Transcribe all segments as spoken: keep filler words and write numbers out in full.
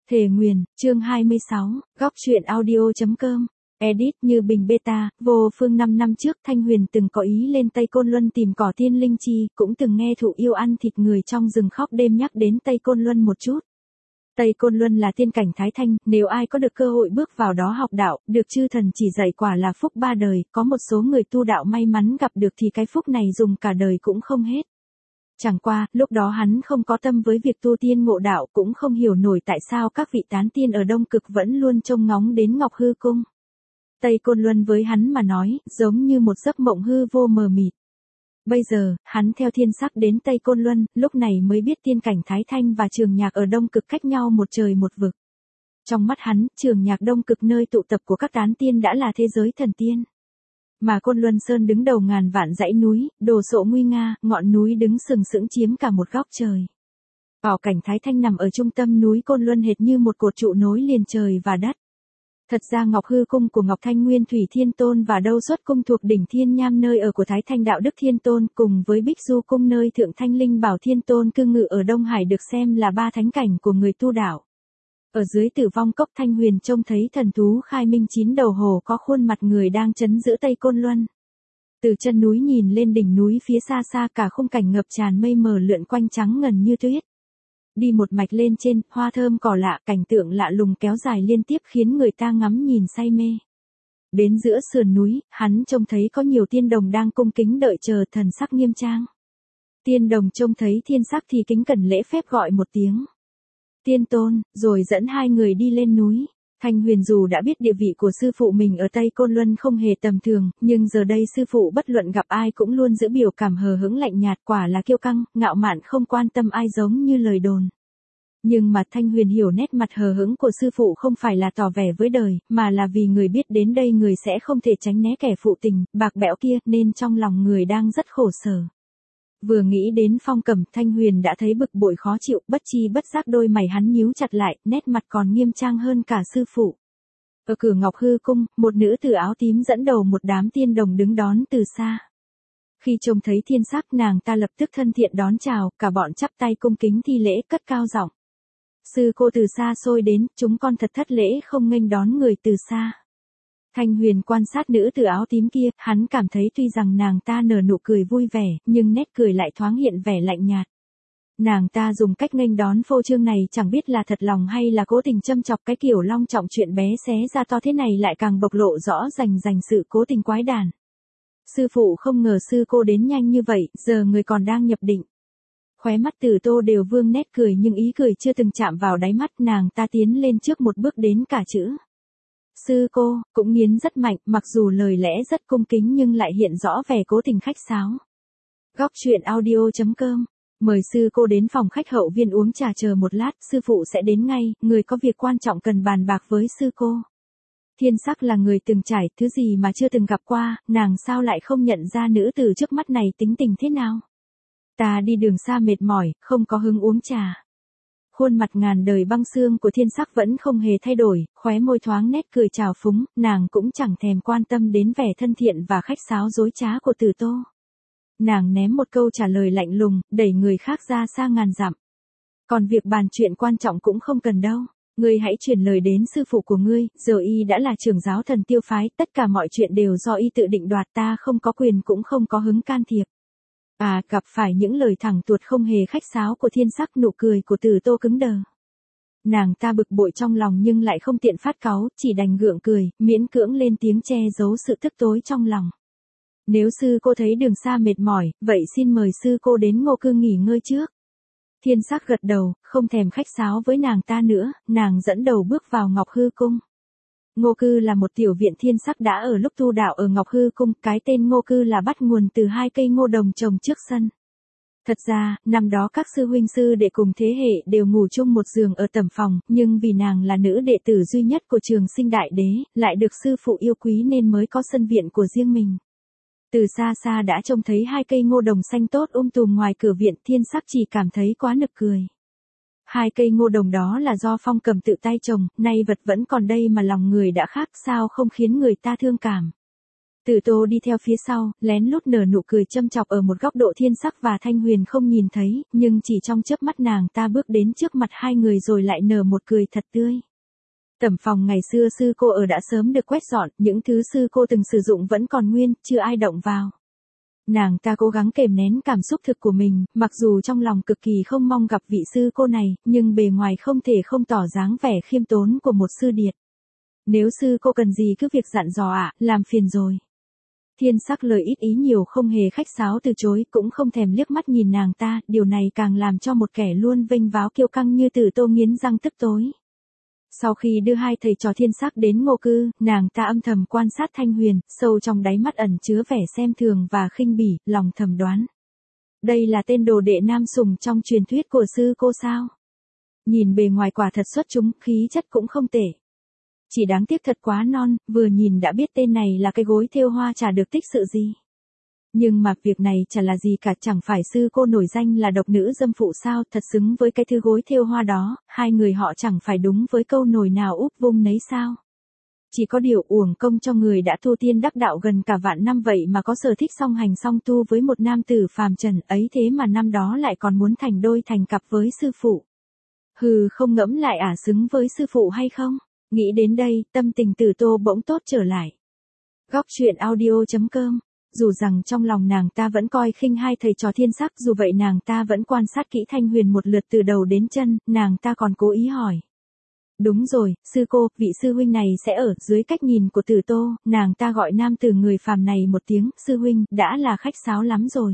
Thề nguyền, chương hai mươi sáu, góc truyện audio.com. Edit Như Bình Beta, vô phương năm năm trước Thanh Huyền từng có ý lên Tây Côn Luân tìm cỏ tiên linh chi, cũng từng nghe thụ yêu ăn thịt người trong rừng khóc đêm nhắc đến Tây Côn Luân một chút. Tây Côn Luân là tiên cảnh Thái Thanh, nếu ai có được cơ hội bước vào đó học đạo, được chư thần chỉ dạy quả là phúc ba đời, có một số người tu đạo may mắn gặp được thì cái phúc này dùng cả đời cũng không hết. Chẳng qua, lúc đó hắn không có tâm với việc tu tiên ngộ đạo, cũng không hiểu nổi tại sao các vị tán tiên ở Đông Cực vẫn luôn trông ngóng đến Ngọc Hư Cung. Tây Côn Luân với hắn mà nói, giống như một giấc mộng hư vô mờ mịt. Bây giờ, hắn theo Thiên Sắc đến Tây Côn Luân, lúc này mới biết tiên cảnh Thái Thanh và Trường Nhạc ở Đông Cực cách nhau một trời một vực. Trong mắt hắn, Trường Nhạc Đông Cực nơi tụ tập của các tán tiên đã là thế giới thần tiên. Mà Côn Luân Sơn đứng đầu ngàn vạn dãy núi, đồ sộ nguy nga, ngọn núi đứng sừng sững chiếm cả một góc trời. Bảo cảnh Thái Thanh nằm ở trung tâm núi Côn Luân hệt như một cột trụ nối liền trời và đất. Thật ra Ngọc Hư Cung của Ngọc Thanh Nguyên Thủy Thiên Tôn và Đâu Xuất Cung thuộc đỉnh Thiên Nham nơi ở của Thái Thanh Đạo Đức Thiên Tôn cùng với Bích Du Cung nơi Thượng Thanh Linh Bảo Thiên Tôn cư ngự ở Đông Hải được xem là ba thánh cảnh của người tu đạo. Ở dưới Tử Vong Cốc Thanh Huyền trông thấy thần thú khai minh chín đầu hổ có khuôn mặt người đang trấn giữ Tây Côn Luân. Từ chân núi nhìn lên đỉnh núi phía xa xa cả khung cảnh ngập tràn mây mờ lượn quanh trắng ngần như tuyết. Đi một mạch lên trên, hoa thơm cỏ lạ, cảnh tượng lạ lùng kéo dài liên tiếp khiến người ta ngắm nhìn say mê. Đến giữa sườn núi, hắn trông thấy có nhiều tiên đồng đang cung kính đợi chờ, thần sắc nghiêm trang. Tiên đồng trông thấy Thiên Sắc thì kính cẩn lễ phép gọi một tiếng Tiên Tôn, rồi dẫn hai người đi lên núi. Thanh Huyền dù đã biết địa vị của sư phụ mình ở Tây Côn Luân không hề tầm thường, nhưng giờ đây sư phụ bất luận gặp ai cũng luôn giữ biểu cảm hờ hững lạnh nhạt, quả là kiêu căng, ngạo mạn không quan tâm ai giống như lời đồn. Nhưng mà Thanh Huyền hiểu nét mặt hờ hững của sư phụ không phải là tỏ vẻ với đời, mà là vì người biết đến đây người sẽ không thể tránh né kẻ phụ tình, bạc bẽo kia, nên trong lòng người đang rất khổ sở. Vừa nghĩ đến Phong Cẩm, Thanh Huyền đã thấy bực bội khó chịu, bất chi bất giác đôi mày hắn nhíu chặt lại, nét mặt còn nghiêm trang hơn cả sư phụ. Ở cửa Ngọc Hư Cung, một nữ tử áo tím dẫn đầu một đám tiên đồng đứng đón từ xa. Khi trông thấy Thiên Sắc, nàng ta lập tức thân thiện đón chào, cả bọn chắp tay cung kính thi lễ cất cao giọng. Sư cô từ xa xôi đến, chúng con thật thất lễ không nghênh đón người từ xa. Thanh Huyền quan sát nữ tử áo tím kia, hắn cảm thấy tuy rằng nàng ta nở nụ cười vui vẻ, nhưng nét cười lại thoáng hiện vẻ lạnh nhạt. Nàng ta dùng cách nghênh đón phô trương này chẳng biết là thật lòng hay là cố tình châm chọc, cái kiểu long trọng chuyện bé xé ra to thế này lại càng bộc lộ rõ rành rành sự cố tình quái đản. Sư phụ không ngờ sư cô đến nhanh như vậy, giờ người còn đang nhập định. Khóe mắt Tử Tô đều vương nét cười nhưng ý cười chưa từng chạm vào đáy mắt, nàng ta tiến lên trước một bước đến cả chữ. Sư cô, cũng nghiến rất mạnh, mặc dù lời lẽ rất cung kính nhưng lại hiện rõ vẻ cố tình khách sáo. Góc truyện audio.com. Mời sư cô đến phòng khách hậu viên uống trà chờ một lát, sư phụ sẽ đến ngay, người có việc quan trọng cần bàn bạc với sư cô. Thiên Sắc là người từng trải, thứ gì mà chưa từng gặp qua, nàng sao lại không nhận ra nữ tử trước mắt này tính tình thế nào. Ta đi đường xa mệt mỏi, không có hứng uống trà. Khuôn mặt ngàn đời băng xương của Thiên Sắc vẫn không hề thay đổi, khóe môi thoáng nét cười trào phúng, nàng cũng chẳng thèm quan tâm đến vẻ thân thiện và khách sáo dối trá của Tử Tô. Nàng ném một câu trả lời lạnh lùng, đẩy người khác ra xa ngàn dặm. Còn việc bàn chuyện quan trọng cũng không cần đâu. Ngươi hãy truyền lời đến sư phụ của ngươi, giờ y đã là trưởng giáo Thần Tiêu phái, tất cả mọi chuyện đều do y tự định đoạt, ta không có quyền cũng không có hứng can thiệp. À, gặp phải những lời thẳng tuột không hề khách sáo của Thiên Sắc, nụ cười của Tử Tô cứng đờ. Nàng ta bực bội trong lòng nhưng lại không tiện phát cáu, chỉ đành gượng cười, miễn cưỡng lên tiếng che giấu sự tức tối trong lòng. Nếu sư cô thấy đường xa mệt mỏi, vậy xin mời sư cô đến Ngô Cư nghỉ ngơi trước. Thiên Sắc gật đầu, không thèm khách sáo với nàng ta nữa, nàng dẫn đầu bước vào Ngọc Hư Cung. Ngô Cư là một tiểu viện Thiên Sắc đã ở lúc tu đạo ở Ngọc Hư Cung, cái tên Ngô Cư là bắt nguồn từ hai cây ngô đồng trồng trước sân. Thật ra, năm đó các sư huynh sư đệ cùng thế hệ đều ngủ chung một giường ở tẩm phòng, nhưng vì nàng là nữ đệ tử duy nhất của Trường Sinh Đại Đế, lại được sư phụ yêu quý nên mới có sân viện của riêng mình. Từ xa xa đã trông thấy hai cây ngô đồng xanh tốt um tùm ngoài cửa viện, Thiên Sắc chỉ cảm thấy quá nực cười. Hai cây ngô đồng đó là do Phong Cẩm tự tay trồng, nay vật vẫn còn đây mà lòng người đã khác, sao không khiến người ta thương cảm. Tử Tô đi theo phía sau, lén lút nở nụ cười châm chọc ở một góc độ Thiên Sắc và Thanh Huyền không nhìn thấy, nhưng chỉ trong chớp mắt nàng ta bước đến trước mặt hai người rồi lại nở một cười thật tươi. Tẩm phòng ngày xưa sư cô ở đã sớm được quét dọn, những thứ sư cô từng sử dụng vẫn còn nguyên, chưa ai động vào. Nàng ta cố gắng kềm nén cảm xúc thực của mình, mặc dù trong lòng cực kỳ không mong gặp vị sư cô này, nhưng bề ngoài không thể không tỏ dáng vẻ khiêm tốn của một sư điệt. Nếu sư cô cần gì cứ việc dặn dò ạ, làm phiền rồi. Thiên Sắc lời ít ý nhiều không hề khách sáo từ chối, cũng không thèm liếc mắt nhìn nàng ta, điều này càng làm cho một kẻ luôn vênh váo kiêu căng như Tử Tô nghiến răng tức tối. Sau khi đưa hai thầy trò Thiên Sắc đến Ngô Cư, nàng ta âm thầm quan sát Thanh Huyền, sâu trong đáy mắt ẩn chứa vẻ xem thường và khinh bỉ, lòng thầm đoán. Đây là tên đồ đệ nam sùng trong truyền thuyết của sư cô sao? Nhìn bề ngoài quả thật xuất chúng, khí chất cũng không tệ. Chỉ đáng tiếc thật quá non, vừa nhìn đã biết tên này là cái gối thêu hoa chả được tích sự gì. Nhưng mà việc này chả là gì cả, chẳng phải sư cô nổi danh là độc nữ dâm phụ sao, thật xứng với cái thư gối thêu hoa đó, hai người họ chẳng phải đúng với câu nồi nào úp vung nấy sao. Chỉ có điều uổng công cho người đã tu tiên đắc đạo gần cả vạn năm vậy mà có sở thích song hành song tu với một nam tử phàm trần ấy, thế mà năm đó lại còn muốn thành đôi thành cặp với sư phụ. Hừ, không ngẫm lại ả xứng với sư phụ hay không? Nghĩ đến đây, tâm tình Tử Tô bỗng tốt trở lại. Góc truyện audio chấm com. Dù rằng trong lòng nàng ta vẫn coi khinh hai thầy trò Thiên Sắc, dù vậy nàng ta vẫn quan sát kỹ Thanh Huyền một lượt từ đầu đến chân, nàng ta còn cố ý hỏi. Đúng rồi, sư cô, vị sư huynh này sẽ ở dưới cách nhìn của Tử Tô, nàng ta gọi nam tử người phàm này một tiếng, sư huynh, đã là khách sáo lắm rồi.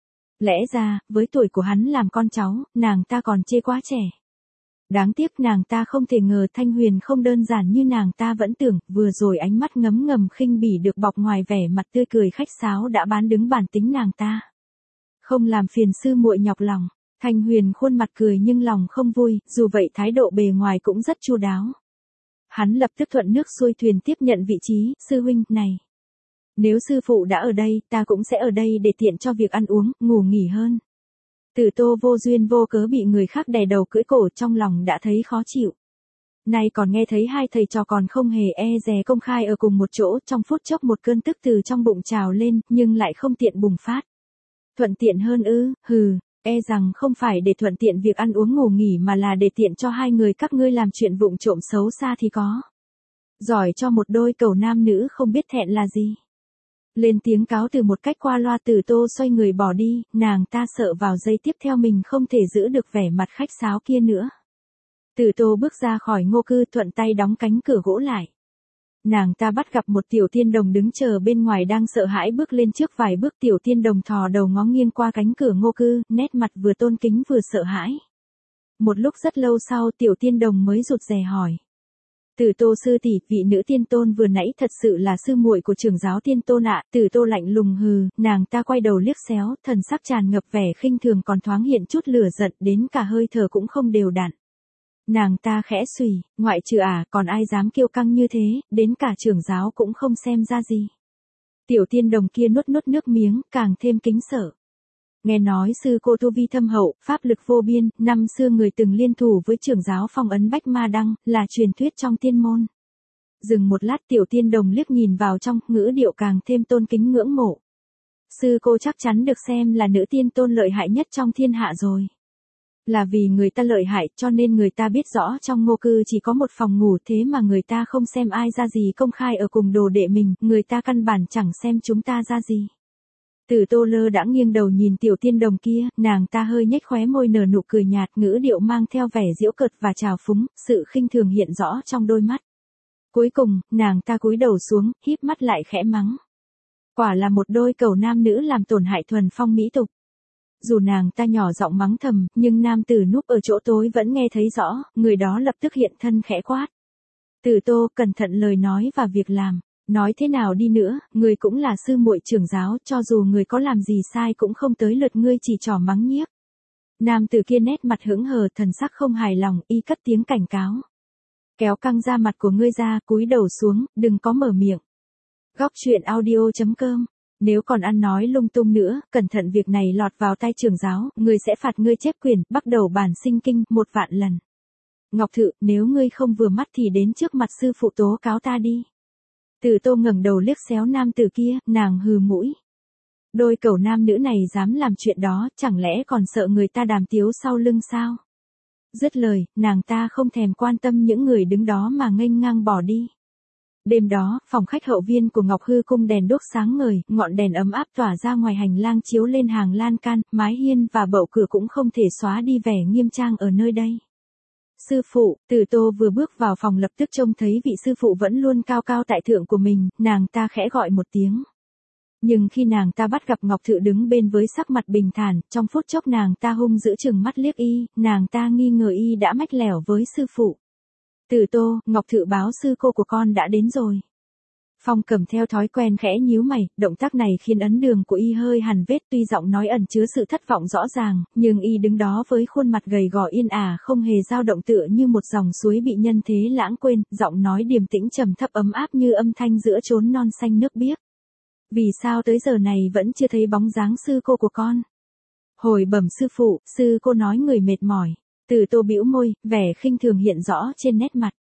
Lẽ ra, với tuổi của hắn làm con cháu, nàng ta còn chê quá trẻ. Đáng tiếc nàng ta không thể ngờ Thanh Huyền không đơn giản như nàng ta vẫn tưởng, vừa rồi ánh mắt ngấm ngầm khinh bỉ được bọc ngoài vẻ mặt tươi cười khách sáo đã bán đứng bản tính nàng ta. Không làm phiền sư muội nhọc lòng, Thanh Huyền khuôn mặt cười nhưng lòng không vui, dù vậy thái độ bề ngoài cũng rất chu đáo. Hắn lập tức thuận nước xuôi thuyền tiếp nhận vị trí, sư huynh, này. Nếu sư phụ đã ở đây, ta cũng sẽ ở đây để tiện cho việc ăn uống, ngủ nghỉ hơn. Tử Tô vô duyên vô cớ bị người khác đè đầu cưỡi cổ, trong lòng đã thấy khó chịu. Nay còn nghe thấy hai thầy trò còn không hề e dè công khai ở cùng một chỗ, trong phút chốc một cơn tức từ trong bụng trào lên, nhưng lại không tiện bùng phát. Thuận tiện hơn ư, hừ, e rằng không phải để thuận tiện việc ăn uống ngủ nghỉ mà là để tiện cho hai người các ngươi làm chuyện vụng trộm xấu xa thì có. Giỏi cho một đôi cẩu nam nữ không biết thẹn là gì. Lên tiếng cáo từ một cách qua loa, Tử Tô xoay người bỏ đi, nàng ta sợ vào giây tiếp theo mình không thể giữ được vẻ mặt khách sáo kia nữa. Tử Tô bước ra khỏi Ngô Cư, thuận tay đóng cánh cửa gỗ lại. Nàng ta bắt gặp một tiểu tiên đồng đứng chờ bên ngoài đang sợ hãi bước lên trước vài bước, tiểu tiên đồng thò đầu ngó nghiêng qua cánh cửa Ngô Cư, nét mặt vừa tôn kính vừa sợ hãi. Một lúc rất lâu sau tiểu tiên đồng mới rụt rè hỏi. Tử Tô sư tỷ, vị nữ tiên tôn vừa nãy thật sự là sư muội của trưởng giáo tiên tôn ạ. Tử Tô lạnh lùng hừ, nàng ta quay đầu liếc xéo, thần sắc tràn ngập vẻ khinh thường còn thoáng hiện chút lửa giận, đến cả hơi thở cũng không đều đặn. Nàng ta khẽ xùy, ngoại trừ ả, à, còn ai dám kiêu căng như thế, đến cả trưởng giáo cũng không xem ra gì. Tiểu tiên đồng kia nuốt nuốt nước miếng, càng thêm kính sợ. Nghe nói sư cô tu vi thâm hậu, pháp lực vô biên, năm xưa người từng liên thủ với trưởng giáo phong ấn Bách Ma Đăng, là truyền thuyết trong tiên môn. Dừng một lát tiểu tiên đồng liếc nhìn vào trong, ngữ điệu càng thêm tôn kính ngưỡng mộ. Sư cô chắc chắn được xem là nữ tiên tôn lợi hại nhất trong thiên hạ rồi. Là vì người ta lợi hại cho nên người ta biết rõ trong Ngô Cư chỉ có một phòng ngủ, thế mà người ta không xem ai ra gì công khai ở cùng đồ đệ mình, người ta căn bản chẳng xem chúng ta ra gì. Tử Tô lơ đãng nghiêng đầu nhìn tiểu tiên đồng kia, nàng ta hơi nhếch khóe môi nở nụ cười nhạt, ngữ điệu mang theo vẻ giễu cợt và trào phúng, sự khinh thường hiện rõ trong đôi mắt. Cuối cùng, nàng ta cúi đầu xuống, híp mắt lại khẽ mắng. Quả là một đôi cẩu nam nữ làm tổn hại thuần phong mỹ tục. Dù nàng ta nhỏ giọng mắng thầm, nhưng nam tử núp ở chỗ tối vẫn nghe thấy rõ, người đó lập tức hiện thân khẽ quát. Tử Tô, cẩn thận lời nói và việc làm. Nói thế nào đi nữa, người cũng là sư muội trưởng giáo, cho dù người có làm gì sai cũng không tới lượt ngươi chỉ trỏ mắng nhiếc. Nam tử kia nét mặt hững hờ, thần sắc không hài lòng, y cất tiếng cảnh cáo. Kéo căng da mặt của ngươi ra, cúi đầu xuống, đừng có mở miệng. Góc truyện audio chấm com. Nếu còn ăn nói lung tung nữa, cẩn thận việc này lọt vào tay trưởng giáo, ngươi sẽ phạt ngươi chép quyền, bắt đầu bản sinh kinh, một vạn lần. Ngọc Thự, nếu ngươi không vừa mắt thì đến trước mặt sư phụ tố cáo ta đi. Từ Tô ngẩng đầu liếc xéo nam tử kia, nàng hừ mũi. Đôi cẩu nam nữ này dám làm chuyện đó, chẳng lẽ còn sợ người ta đàm tiếu sau lưng sao? Dứt lời, nàng ta không thèm quan tâm những người đứng đó mà nghênh ngang bỏ đi. Đêm đó, phòng khách hậu viên của Ngọc Hư Cung đèn đuốc sáng ngời, ngọn đèn ấm áp tỏa ra ngoài hành lang chiếu lên hàng lan can, mái hiên và bậu cửa cũng không thể xóa đi vẻ nghiêm trang ở nơi đây. Sư phụ, Từ Tô vừa bước vào phòng lập tức trông thấy vị sư phụ vẫn luôn cao cao tại thượng của mình, nàng ta khẽ gọi một tiếng. Nhưng khi nàng ta bắt gặp Ngọc Thự đứng bên với sắc mặt bình thản, trong phút chốc nàng ta hung dữ chừng mắt liếc y, nàng ta nghi ngờ y đã mách lẻo với sư phụ. Từ Tô, Ngọc Thự báo sư cô của con đã đến rồi. Phong Cầm theo thói quen khẽ nhíu mày, động tác này khiến ấn đường của y hơi hằn vết, tuy giọng nói ẩn chứa sự thất vọng rõ ràng, nhưng y đứng đó với khuôn mặt gầy gò yên ả không hề dao động tựa như một dòng suối bị nhân thế lãng quên, giọng nói điềm tĩnh trầm thấp ấm áp như âm thanh giữa chốn non xanh nước biếc. Vì sao tới giờ này vẫn chưa thấy bóng dáng sư cô của con? Hồi bẩm sư phụ, sư cô nói người mệt mỏi. Từ Tô bĩu môi, vẻ khinh thường hiện rõ trên nét mặt.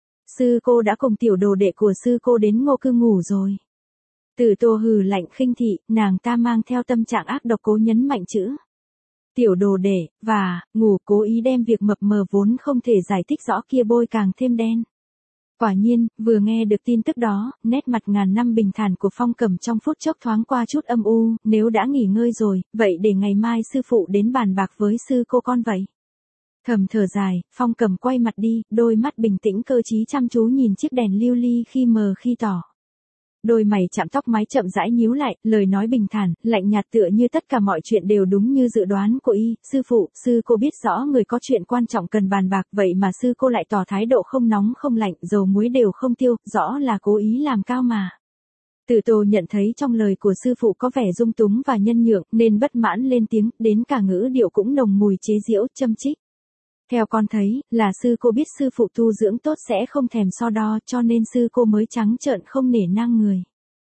Sư cô đã cùng tiểu đồ đệ của sư cô đến Ngô Cư ngủ rồi. Từ Tô hừ lạnh khinh thị, nàng ta mang theo tâm trạng ác độc cố nhấn mạnh chữ. Tiểu đồ đệ, và, ngủ cố ý đem việc mập mờ vốn không thể giải thích rõ kia bôi càng thêm đen. Quả nhiên, vừa nghe được tin tức đó, nét mặt ngàn năm bình thản của Phong Cầm trong phút chốc thoáng qua chút âm u, nếu đã nghỉ ngơi rồi, vậy để ngày mai sư phụ đến bàn bạc với sư cô con vậy. Thầm thở dài, Phong Cầm quay mặt đi, đôi mắt bình tĩnh cơ trí chăm chú nhìn chiếc đèn lưu ly khi mờ khi tỏ. Đôi mày chạm tóc mái chậm rãi nhíu lại, lời nói bình thản, lạnh nhạt tựa như tất cả mọi chuyện đều đúng như dự đoán của y. Sư phụ, sư cô biết rõ người có chuyện quan trọng cần bàn bạc, vậy mà sư cô lại tỏ thái độ không nóng không lạnh, dầu muối đều không tiêu, rõ là cố ý làm cao mà. Từ Tô nhận thấy trong lời của sư phụ có vẻ dung túng và nhân nhượng, nên bất mãn lên tiếng, đến cả ngữ điệu cũng nồng mùi chế giễu, châm chích. Theo con thấy, là sư cô biết sư phụ tu dưỡng tốt sẽ không thèm so đo, cho nên sư cô mới trắng trợn không nể nang người.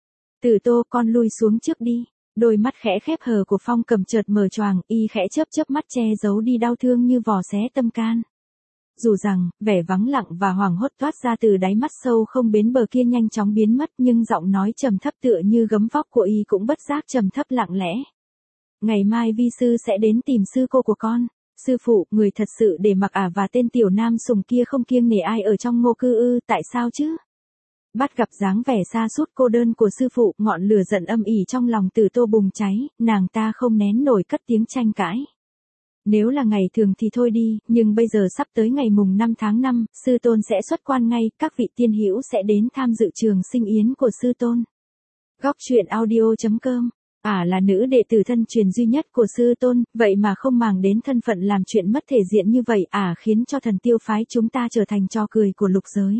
Từ Tô, con lui xuống trước đi. Đôi mắt khẽ khép hờ của Phong Cầm chợt mở choàng, y khẽ chớp chớp mắt che giấu đi đau thương như vò xé tâm can. Dù rằng, vẻ vắng lặng và hoảng hốt toát ra từ đáy mắt sâu không bến bờ kia nhanh chóng biến mất, nhưng giọng nói trầm thấp tựa như gấm vóc của y cũng bất giác trầm thấp lặng lẽ. Ngày mai vi sư sẽ đến tìm sư cô của con. Sư phụ, người thật sự để mặc ả và tên tiểu nam sùng kia không kiêng nể ai ở trong Ngô Cư ư, tại sao chứ? Bắt gặp dáng vẻ xa sút cô đơn của sư phụ, ngọn lửa giận âm ỉ trong lòng Từ Tô bùng cháy, nàng ta không nén nổi cất tiếng tranh cãi. Nếu là ngày thường thì thôi đi, nhưng bây giờ sắp tới ngày mùng năm tháng năm, sư tôn sẽ xuất quan ngay, các vị tiên hữu sẽ đến tham dự trường sinh yến của sư tôn. Góc truyện audio chấm com. Ả là nữ đệ tử thân truyền duy nhất của sư tôn, vậy mà không màng đến thân phận làm chuyện mất thể diện như vậy, Ả khiến cho thần tiêu phái chúng ta trở thành trò cười của lục giới.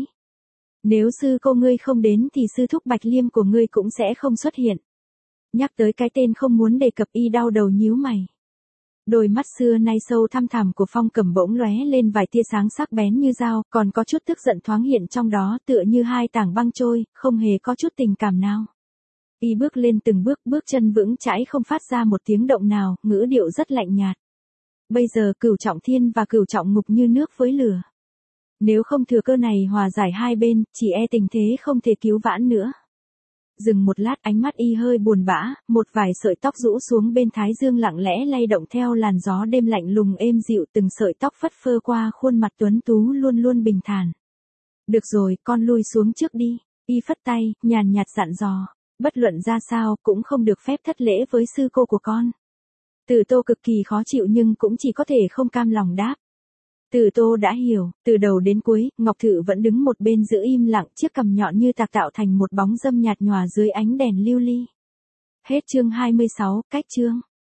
Nếu sư cô ngươi không đến thì sư thúc Bạch Liêm của ngươi cũng sẽ không xuất hiện. Nhắc tới cái tên không muốn đề cập y đau đầu nhíu mày. Đôi mắt xưa nay sâu thăm thẳm của Phong Cầm bỗng lóe lên vài tia sáng sắc bén như dao, còn có chút tức giận thoáng hiện trong đó tựa như hai tảng băng trôi, không hề có chút tình cảm nào. Y bước lên từng bước, bước chân vững chãi không phát ra một tiếng động nào, ngữ điệu rất lạnh nhạt. Bây giờ Cửu Trọng Thiên và Cửu Trọng Ngục như nước với lửa. Nếu không thừa cơ này hòa giải hai bên, chỉ e tình thế không thể cứu vãn nữa. Dừng một lát, ánh mắt y hơi buồn bã, một vài sợi tóc rũ xuống bên thái dương lặng lẽ lay động theo làn gió đêm lạnh lùng êm dịu, từng sợi tóc phất phơ qua khuôn mặt tuấn tú luôn luôn bình thản. Được rồi, con lui xuống trước đi. Y phất tay, nhàn nhạt dặn dò. Bất luận ra sao, cũng không được phép thất lễ với sư cô của con. Từ Tô cực kỳ khó chịu nhưng cũng chỉ có thể không cam lòng đáp. Từ Tô đã hiểu, từ đầu đến cuối, Ngọc Thự vẫn đứng một bên giữ im lặng, chiếc cằm nhọn như tạc tạo thành một bóng dâm nhạt nhòa dưới ánh đèn lưu ly. Hết chương hai mươi sáu, cách chương.